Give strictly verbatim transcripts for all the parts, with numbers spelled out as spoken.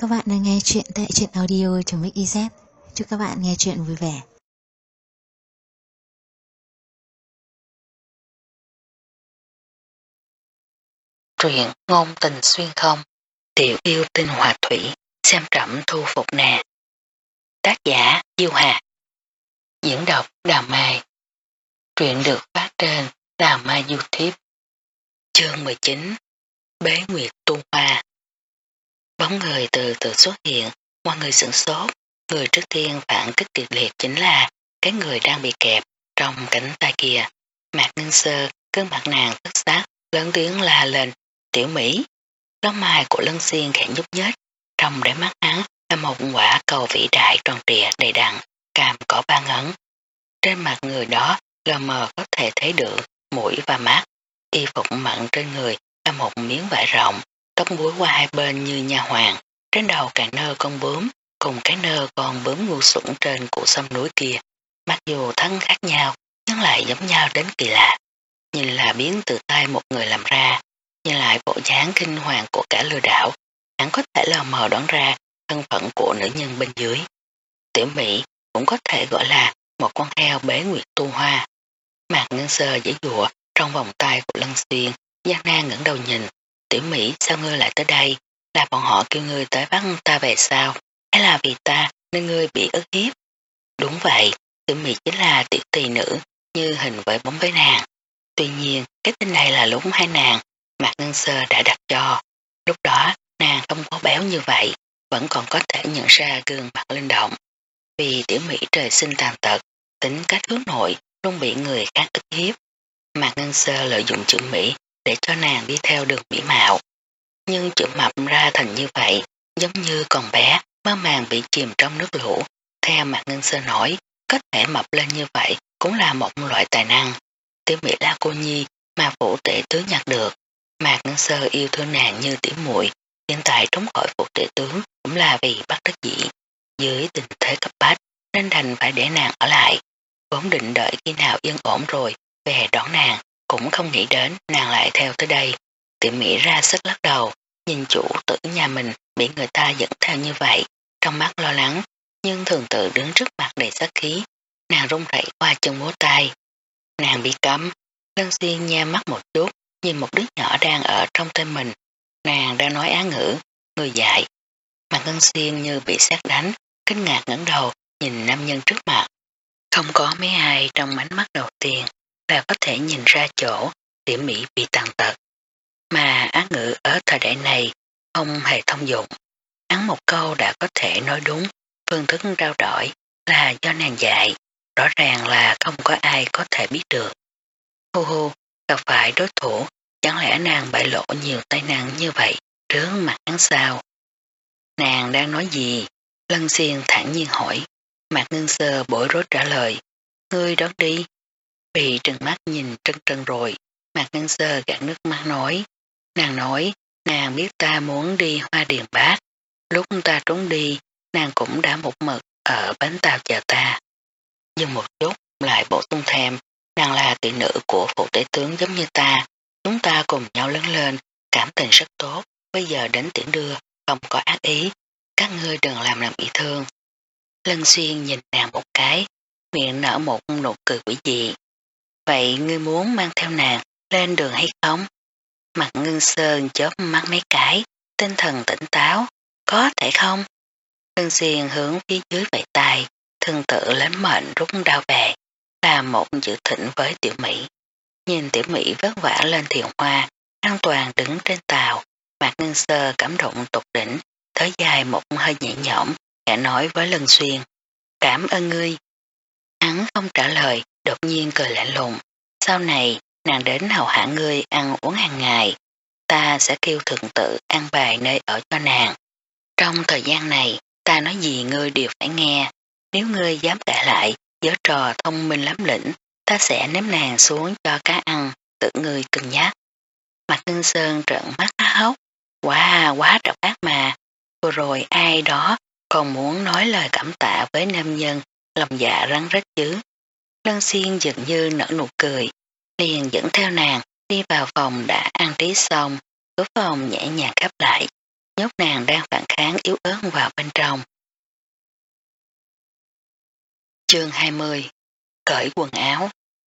các bạn đang nghe chuyện tại truyện audio.mixyz. Chúc các bạn nghe chuyện vui vẻ. Truyện ngôn tình xuyên không, tiểu yêu tinh hòa thủy, xem trẫm thu phục nè. Tác giả Diêu Hạt. Diễn đọc Đào Mai. Truyện được phát trên Đào Mai YouTube. Chương mười chín. Bế Nguyệt Tu Hoa. Bóng người từ từ xuất hiện, mọi người sửng sốt. Người trước tiên phản kích kịch liệt chính là cái người đang bị kẹp trong cánh tay kia. Mạc Ngân Sơ, cơn mặt nàng tức sắc, lớn tiếng la lên, tiểu Mỹ. Lông mày của Lân Xiên khẽ nhúc nhích, trong đáy mắt hắn là một quả cầu vĩ đại tròn trịa đầy đặn, càm cỏ ba ngấn. Trên mặt người đó lờ mờ có thể thấy được mũi và mắt. Y phục mặn trên người là một miếng vải rộng, tóc búi qua hai bên như nha hoàng, trên đầu càng nơ con bướm, cùng cái nơ con bướm ngu xuẩn trên cụ sâm núi kia. Mặc dù thân khác nhau, nhưng lại giống nhau đến kỳ lạ. Nhìn là biến từ tay một người làm ra, nhìn lại bộ dáng kinh hoàng của cả lừa đảo, hắn có thể lờ mờ đoán ra thân phận của nữ nhân bên dưới. Tiểu Mỹ cũng có thể gọi là một con heo bế nguyệt tu hoa. Mạc Ngân Sơ giãy giụa trong vòng tay của Lân Xuyên, gian nan ngẩng đầu nhìn. Tiểu Mỹ, sao ngươi lại tới đây? Là bọn họ kêu ngươi tới bắt ta về sao? Hay là vì ta nên ngươi bị ức hiếp? Đúng vậy, Tiểu Mỹ chính là tiểu tỳ nữ, như hình với bóng với nàng. Tuy nhiên, cái tên này là lúc hai nàng Mạc Ngân Sơ đã đặt cho. Lúc đó, nàng không có béo như vậy, vẫn còn có thể nhận ra gương mặt linh động. Vì tiểu Mỹ trời sinh tàn tật, tính cách hướng nội, luôn bị người khác ức hiếp. Mạc Ngân Sơ lợi dụng chữ Mỹ để cho nàng đi theo đường mỹ mạo. Nhưng chữ mập ra thành như vậy, giống như con bé mơ màng bị chìm trong nước lũ. Theo Mạc Ngân Sơ nói, có thể mập lên như vậy cũng là một loại tài năng. Tiểu Mỹ là cô nhi mà phụ tể tướng nhặt được. Mạc Ngân Sơ yêu thương nàng như tiểu muội, hiện tại trốn khỏi phụ tể tướng cũng là vì bắt đắc dĩ. Dưới tình thế cấp bách nên đành phải để nàng ở lại. Vốn định đợi khi nào yên ổn rồi về đón nàng, cũng không nghĩ đến nàng lại theo tới đây. Tiểu Mỹ ra sức lắc đầu, nhìn chủ tử nhà mình bị người ta dẫn theo như vậy, trong mắt lo lắng, nhưng thường tự đứng trước mặt đầy sát khí. Nàng run rẩy qua chân múa tay. Nàng bị cấm. Lân Xuyên nhe mắt một chút, nhìn một đứa nhỏ đang ở trong tay mình. Nàng đang nói Á ngữ, người dạy. Mà Ngân Xuyên như bị sét đánh, kinh ngạc ngẩng đầu nhìn nam nhân trước mặt. Không có mấy ai trong ánh mắt đầu tiên là có thể nhìn ra chỗ Tiểu Mỹ bị tàn tật. Mà Á ngữ ở thời đại này không hề thông dụng. Hắn một câu đã có thể nói đúng, phương thức trao đổi là do nàng dạy. Rõ ràng là không có ai có thể biết được. Hu hu, gặp phải đối thủ, chẳng lẽ nàng bại lộ nhiều tai nạn như vậy trước mặt hắn sao? Nàng đang nói gì? Lân Xiên thản nhiên hỏi. Mạc Ngân Sơ bối rối trả lời. Ngươi đón đi. Bị trừng mắt nhìn trân trân rồi, Mạc Ngân Sơ gạt nước mắt nói. Nàng nói, nàng biết ta muốn đi Hoa Điền Bác. Lúc ta trốn đi, nàng cũng đã một mực ở bến tàu chờ ta. Dừng một chút, lại bổ sung thêm, nàng là tỷ nữ của phụ tế tướng giống như ta. Chúng ta cùng nhau lớn lên, cảm tình rất tốt, bây giờ đến tiễn đưa, không có ác ý. Các ngươi đừng làm nàng bị thương. Lân Xuyên nhìn nàng một cái, miệng nở một nụ cười quỷ dị. Vậy ngươi muốn mang theo nàng lên đường hay không? Mặt Ngân Sơn chớp mắt mấy cái, tinh thần tỉnh táo. Có thể không? Lân Xuyên hướng phía dưới vẫy tay, thân tự lấy mệnh rút đao về, làm một chữ thỉnh với Tiểu Mỹ. Nhìn Tiểu Mỹ vất vả lên thiền hoa, an toàn đứng trên tàu, Mạc Ngân Sơ cảm động tột đỉnh, thở dài một hơi nhẹ nhõm, khẽ nói với Lân Xuyên. Cảm ơn ngươi. Hắn không trả lời, đột nhiên cười lạnh lùng. Sau này, nàng đến hầu hạ ngươi ăn uống hàng ngày. Ta sẽ kêu thượng tự an bài nơi ở cho nàng. Trong thời gian này, ta nói gì ngươi đều phải nghe. Nếu ngươi dám cãi lại, giở trò thông minh lắm lĩnh, ta sẽ ném nàng xuống cho cá ăn, tự ngươi cân nhắc. Mạc Ngân Sơn trợn mắt há hốc. Wow, quá độc ác mà. Vừa rồi ai đó còn muốn nói lời cảm tạ với nam nhân, lòng dạ rắn rết chứ. Lân Xuyên dường như nở nụ cười, liền dẫn theo nàng đi vào phòng đã an trí xong, cửa phòng nhẹ nhàng khép lại. nhốt nàng đang phản kháng yếu ớt vào bên trong. Chương hai mươi. Cởi quần áo.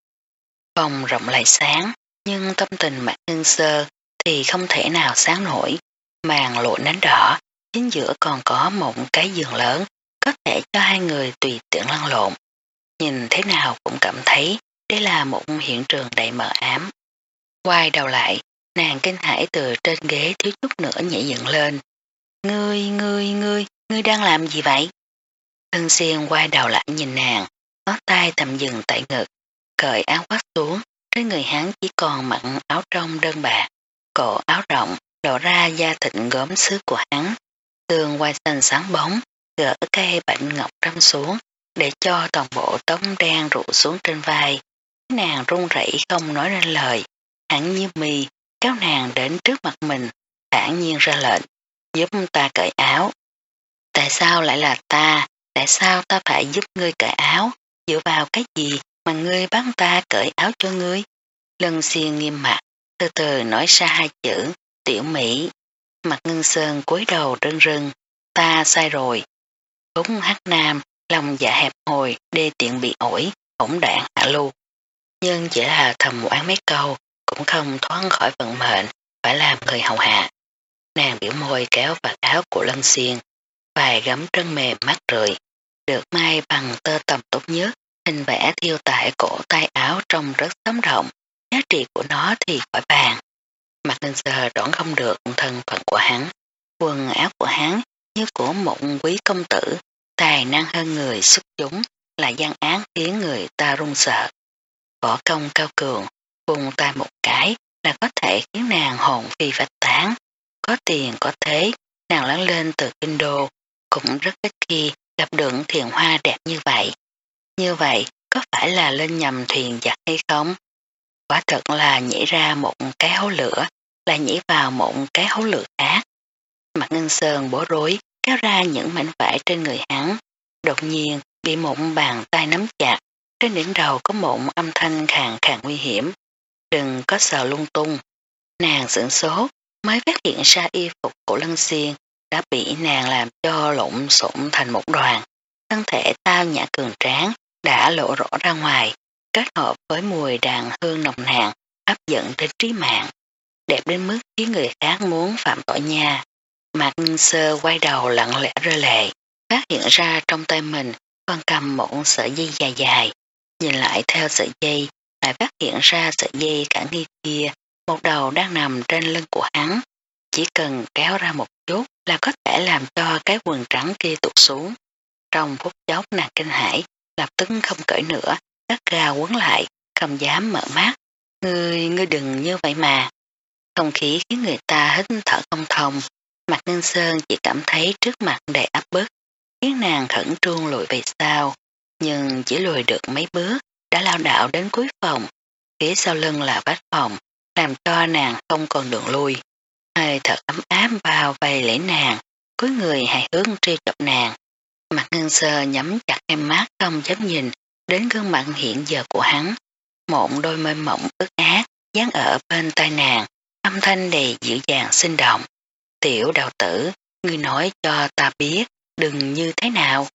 Phòng rộng lại sáng, nhưng tâm tình Mạc Ngân Sơ thì không thể nào sáng nổi. Màn lụa nến đỏ, chính giữa còn có một cái giường lớn, có thể cho hai người tùy tiện lăn lộn. Nhìn thế nào cũng cảm thấy đây là một hiện trường đầy mờ ám. Quay đầu lại, nàng kinh hãi từ trên ghế thiếu chút nữa nhảy dựng lên. Ngươi, ngươi, ngươi, ngươi đang làm gì vậy? Lân Xiên quay đầu lại nhìn nàng, ngón tay tầm dừng tại ngực, cởi áo khoác xuống, trên người hắn chỉ còn mặc áo trong đơn bạc, cổ áo rộng, lộ ra da thịt gốm xứ của hắn. Tường quai xanh sáng bóng, gỡ cây bệnh ngọc trâm xuống, để cho toàn bộ tóc đen rụ xuống trên vai. Nàng run rẩy không nói nên lời, hắn như mì, kéo nàng đến trước mặt mình, thản nhiên ra lệnh, giúp ta cởi áo. Tại sao lại là ta? Tại sao ta phải giúp ngươi cởi áo? Dựa vào cái gì mà ngươi bắt ta cởi áo cho ngươi? Lân Xiên nghiêm mặt, từ từ nói ra hai chữ, tiểu Mỹ. Mặt Ngân Sơn cúi đầu rưng rưng, ta sai rồi. Đúng hát nam, lòng dạ hẹp hồi, đê tiện bị ổi, hỗn đạn hạ lưu. Nhưng chỉ là thầm oán mấy câu, cũng không thoát khỏi vận mệnh, phải làm người hầu hạ. Nàng biểu môi kéo vạt áo của Lân Xiên, vài gấm trân mềm mát rượi, được may bằng tơ tằm tốt nhất, hình vẽ thiêu tại cổ tay áo trông rất sống động, giá trị của nó thì khỏi bàn. Mặt Ngân Sơ đoán không được thân phận của hắn, quần áo của hắn như của một quý công tử, tài năng hơn người xuất chúng, là gian án khiến người ta run sợ. Võ công cao cường, vùng tay một cái là có thể khiến nàng hồn phi phách tán. Có tiền có thế, nàng lớn lên từ kinh đô, cũng rất ít khi gặp được thiền hoa đẹp như vậy. Như vậy, có phải là lên nhầm thuyền giặc hay không? Quả thật là nhảy ra một cái hố lửa, lại nhảy vào một cái hố lửa khác. Mặt Ngân Sơn bối rối, kéo ra những mảnh vải trên người hắn. Đột nhiên, bị một bàn tay nắm chặt, trên đỉnh đầu có một âm thanh khàn khàn nguy hiểm. Đừng có sờ lung tung. Nàng sửng sốt, mới phát hiện ra y phục của Lân Xiên đã bị nàng làm cho lộn xộn thành một đoàn. Thân thể tao nhã cường tráng đã lộ rõ ra ngoài, kết hợp với mùi đàn hương nồng nàn, hấp dẫn đến trí mạng. Đẹp đến mức khiến người khác muốn phạm tội nha. Mạc Ngân Sơ quay đầu lặng lẽ rơi lệ, phát hiện ra trong tay mình còn cầm một sợi dây dài dài. Nhìn lại theo sợi dây, lại phát hiện ra sợi dây cả nghi kia, một đầu đang nằm trên lưng của hắn. Chỉ cần kéo ra một chút là có thể làm cho cái quần trắng kia tụt xuống. Trong phút chốc nàng kinh hãi, lập tức không cởi nữa, gắt gao quấn lại, không dám mở mắt. Ngươi, ngươi đừng như vậy mà. Không khí khiến người ta hít thở không thông. Mạc Ngân Sơn chỉ cảm thấy trước mặt đầy áp bức, khiến nàng khẩn trương lùi về sau. Nhưng chỉ lùi được mấy bước, đã lao đảo đến cuối phòng. Phía sau lưng là vách phòng, làm cho nàng không còn đường lui. Hơi thật ấm áp vào vầy lấy nàng, cuối người hài hướng trêu chọc nàng. Mặt Ngân Sơ nhắm chặt em mắt không dám nhìn đến gương mặt hiện giờ của hắn. Một đôi môi mỏng ướt át dán ở bên tai nàng, âm thanh đầy dịu dàng sinh động. Tiểu đạo tử, ngươi nói cho ta biết, đừng như thế nào.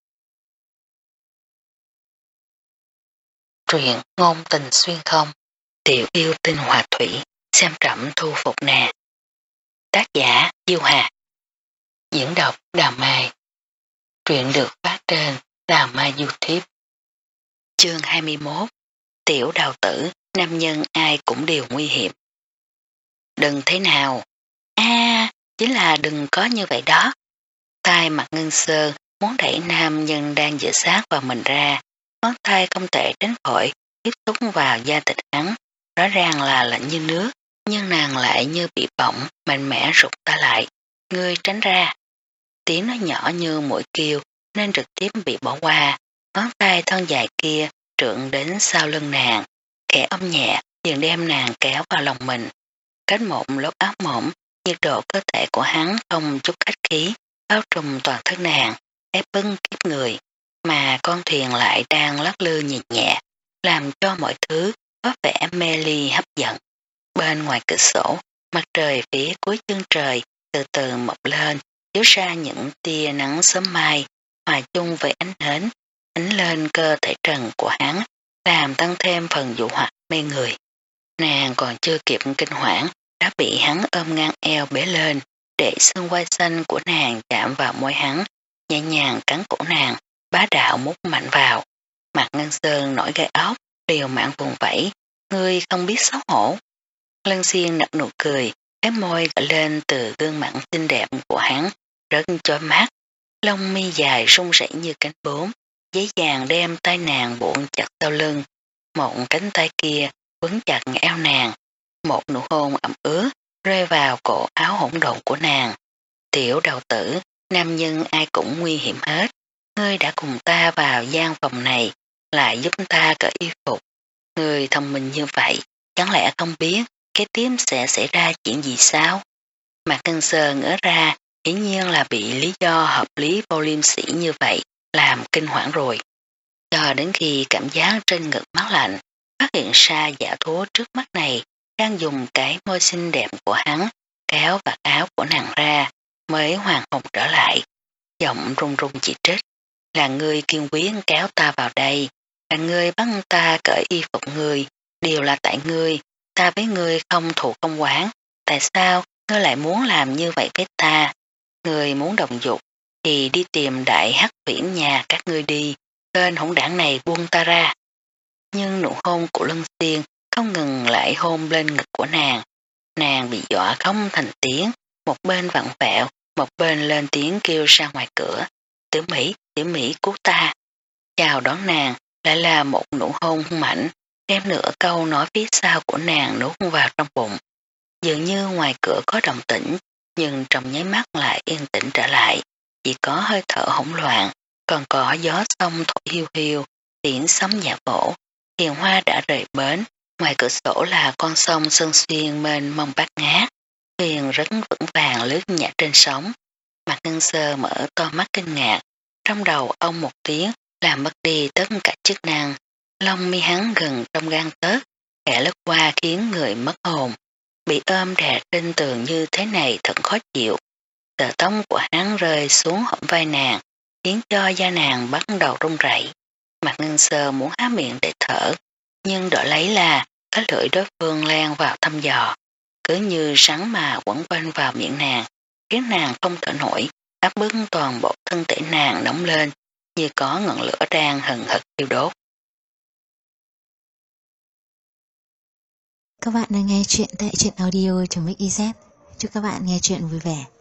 Truyện ngôn tình xuyên không, tiểu yêu tinh hòa thủy, xem trẫm thu phục nè. Tác giả Diêu Hà. Diễn đọc Đào Mai. Truyện được phát trên Đào Mai YouTube. Chương hai mươi mốt. Tiểu đạo tử, nam nhân ai cũng đều nguy hiểm. Đừng thế nào. a à, chính là đừng có như vậy đó. Tai Mặt Ngân Sơn muốn đẩy nam nhân đang dựa sát vào mình ra, ngón tay không thể tránh khỏi tiếp xúc vào da thịt hắn, rõ ràng là lạnh như nước, nhưng nàng lại như bị bỏng, mạnh mẽ rụt ta lại. Ngươi tránh ra. Tiếng nói nhỏ như mũi kêu nên trực tiếp bị bỏ qua, ngón tay thon dài kia trượng đến sau lưng nàng, kẻ ôm nhẹ dần đem nàng kéo vào lòng mình. Cách một lớp áo mỏng, nhiệt độ cơ thể của hắn không chút khách khí, bao trùm toàn thân nàng, ép bưng kiếp người, mà con thuyền lại đang lắc lư nhẹ nhẹ, làm cho mọi thứ có vẻ mê ly hấp dẫn. Bên ngoài cửa sổ, mặt trời phía cuối chân trời từ từ mọc lên, chiếu ra những tia nắng sớm mai, hòa chung với ánh nến, ánh lên cơ thể trần của hắn, làm tăng thêm phần dụ hoặc mê người. Nàng còn chưa kịp kinh hoảng, đã bị hắn ôm ngang eo bế lên, để xương quai xanh của nàng chạm vào môi hắn, nhẹ nhàng cắn cổ nàng, bá đạo mút mạnh vào. Mặt Ngân Sơn nổi gai ốc, liều mạng vùng vẫy, ngươi không biết xấu hổ. Lân Xiên nở nụ cười, cái môi gợi lên từ gương mặt xinh đẹp của hắn, rất chói mắt, lông mi dài rung rẩy như cánh bướm, dễ dàng đem tay nàng buộc chặt sau lưng, một cánh tay kia quấn chặt eo nàng, một nụ hôn ẩm ướt rơi vào cổ áo hỗn độn của nàng. Tiểu đầu tử, nam nhân ai cũng nguy hiểm hết, ngươi đã cùng ta vào gian phòng này, lại giúp ta cởi y phục. Ngươi thông minh như vậy, chẳng lẽ không biết kế tiếp sẽ xảy ra chuyện gì sao? Mạc Ngân Sơn ngỡ ra, hiển nhiên là bị lý do hợp lý vô liêm sỉ như vậy làm kinh hoảng rồi. Cho đến khi cảm giác trên ngực máu lạnh, phát hiện ra giả thú trước mắt này đang dùng cái môi xinh đẹp của hắn kéo vạt áo của nàng ra, mới hoàn hồn trở lại. Giọng run run chỉ trích, là ngươi kiên quyết kéo ta vào đây, là ngươi bắt ta cởi y phục ngươi, đều là tại ngươi, ta với ngươi không thù không oán, tại sao ngươi lại muốn làm như vậy với ta? Ngươi muốn đồng dục thì đi tìm đại hắc viễn nhà các ngươi đi, tên hỗn đảng này buông ta ra. Nhưng nụ hôn của Lân Xiên không ngừng lại hôn lên ngực của nàng. Nàng bị dọa không thành tiếng, một bên vặn vẹo, một bên lên tiếng kêu ra ngoài cửa. Tiểu Mỹ, Tiểu Mỹ cứu ta. Chào đón nàng lại là một nụ hôn mạnh, đem nửa câu nói phía sau của nàng nuốt vào trong bụng. Dường như ngoài cửa có động tĩnh, nhưng trong nháy mắt lại yên tĩnh trở lại, chỉ có hơi thở hỗn loạn, còn có gió sông thổi hiu hiu, tiếng sấm nhạc vỗ. Hiền Hoa đã rời bến, ngoài cửa sổ là con sông Sơn Xuyên mênh mông bát ngát, thuyền rất vững vàng lướt nhẹ trên sóng. Mạc Ngân Sơn mở to mắt kinh ngạc, trong đầu ông một tiếng làm mất đi tất cả chức năng, lông mi hắn gần trong gan tớt, khẽ lướt qua khiến người mất hồn. Bị ôm đè trên tường như thế này thật khó chịu. Tờ tông của hắn rơi xuống hõm vai nàng, khiến cho da nàng bắt đầu run rẩy. Mạc Ngân Sơn muốn há miệng để thở, nhưng đỡ lấy là cái lưỡi đối phương len vào thăm dò, cứ như rắn mà quẩn quanh vào miệng nàng, khiến nàng không thở nổi, áp bức toàn bộ thân thể nàng nóng lên, như có ngọn lửa đang hừng hực thiêu đốt. Các bạn đang nghe chuyện tại truyện audio.mixyz. Chúc các bạn nghe chuyện vui vẻ.